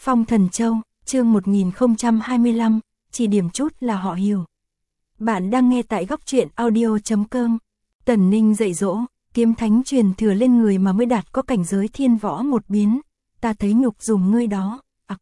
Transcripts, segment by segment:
Phong Thần Châu, chương 1025, chỉ điểm chút là họ hiểu. Bạn đang nghe tại góc truyện audio.com. Tần Ninh dạy dỗ, kiếm thánh truyền thừa lên người mà mới đạt có cảnh giới thiên võ một biến. Ta thấy nhục dùng ngươi đó.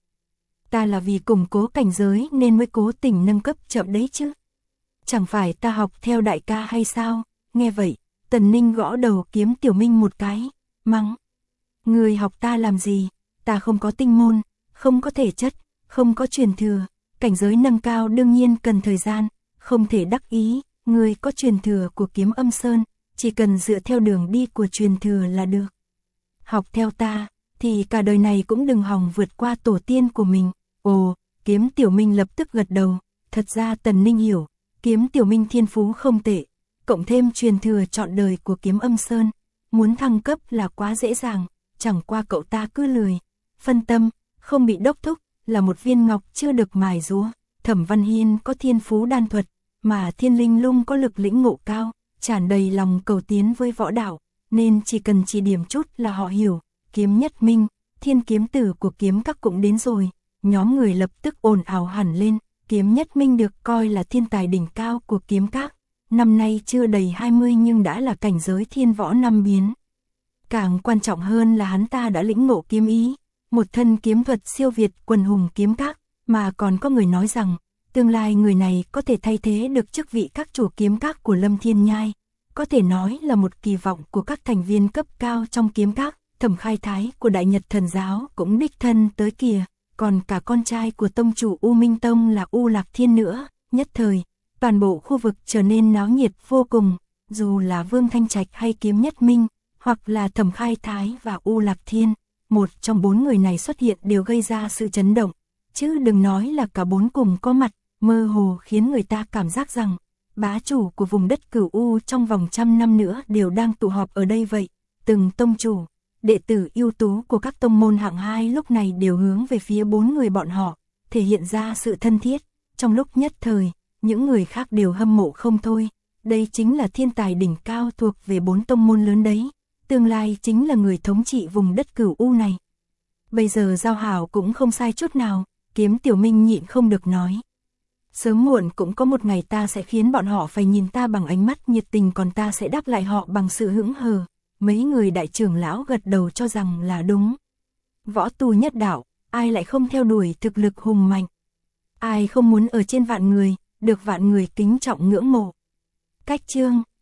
Ta là vì củng cố cảnh giới nên mới cố tình nâng cấp chậm đấy chứ. Chẳng phải ta học theo đại ca hay sao? Nghe vậy, Tần Ninh gõ đầu Kiếm Tiểu Minh một cái, mắng. Ngươi học ta làm gì? Ta không có tinh môn, không có thể chất, không có truyền thừa. Cảnh giới nâng cao đương nhiên cần thời gian, không thể đắc ý. Ngươi có truyền thừa của Kiếm Âm Sơn, chỉ cần dựa theo đường đi của truyền thừa là được. Học theo ta, thì cả đời này cũng đừng hòng vượt qua tổ tiên của mình. Ồ, Kiếm Tiểu Minh lập tức gật đầu. Thật ra Tần Ninh hiểu, Kiếm Tiểu Minh thiên phú không tệ, cộng thêm truyền thừa trọn đời của Kiếm Âm Sơn, muốn thăng cấp là quá dễ dàng, chẳng qua cậu ta cứ lười, phân tâm, không bị đốc thúc, là một viên ngọc chưa được mài rũa. Thẩm Văn Hiên có thiên phú đan thuật, mà Thiên Linh Lung có lực lĩnh ngộ cao, tràn đầy lòng cầu tiến với võ đạo, nên chỉ cần chỉ điểm chút là họ hiểu. Kiếm Nhất Minh, thiên kiếm tử của kiếm các cũng đến rồi, nhóm người lập tức ồn ào hẳn lên. Kiếm Nhất Minh được coi là thiên tài đỉnh cao của kiếm các, năm nay chưa đầy 20 nhưng đã là cảnh giới thiên võ năm biến. Càng quan trọng hơn là hắn ta đã lĩnh ngộ kiếm ý, một thân kiếm thuật siêu việt quần hùng kiếm các, mà còn có người nói rằng, tương lai người này có thể thay thế được chức vị các chủ kiếm các của Lâm Thiên Nhai, có thể nói là một kỳ vọng của các thành viên cấp cao trong kiếm các. Thẩm Khai Thái của Đại Nhật Thần Giáo cũng đích thân tới kìa, còn cả con trai của tông chủ U Minh Tông là U Lạc Thiên nữa. Nhất thời, toàn bộ khu vực trở nên náo nhiệt vô cùng, dù là Vương Thanh Trạch hay Kiếm Nhất Minh, hoặc là Thẩm Khai Thái và U Lạc Thiên, một trong bốn người này xuất hiện đều gây ra sự chấn động, chứ đừng nói là cả bốn cùng có mặt, mơ hồ khiến người ta cảm giác rằng bá chủ của vùng đất Cửu U trong vòng 100 năm nữa đều đang tụ họp ở đây vậy. Từng tông chủ, đệ tử ưu tú của các tông môn hạng 2 lúc này đều hướng về phía bốn người bọn họ, thể hiện ra sự thân thiết. Trong lúc nhất thời, những người khác đều hâm mộ không thôi. Đây chính là thiên tài đỉnh cao thuộc về bốn tông môn lớn đấy, tương lai chính là người thống trị vùng đất Cửu U này. Bây giờ giao hảo cũng không sai chút nào. Kiếm Tiểu Minh nhịn không được nói. Sớm muộn cũng có một ngày ta sẽ khiến bọn họ phải nhìn ta bằng ánh mắt nhiệt tình, còn ta sẽ đáp lại họ bằng sự hững hờ. Mấy người đại trưởng lão gật đầu cho rằng là đúng. Võ tu nhất đạo, ai lại không theo đuổi thực lực hùng mạnh? Ai không muốn ở trên vạn người, được vạn người kính trọng ngưỡng mộ? Cách chương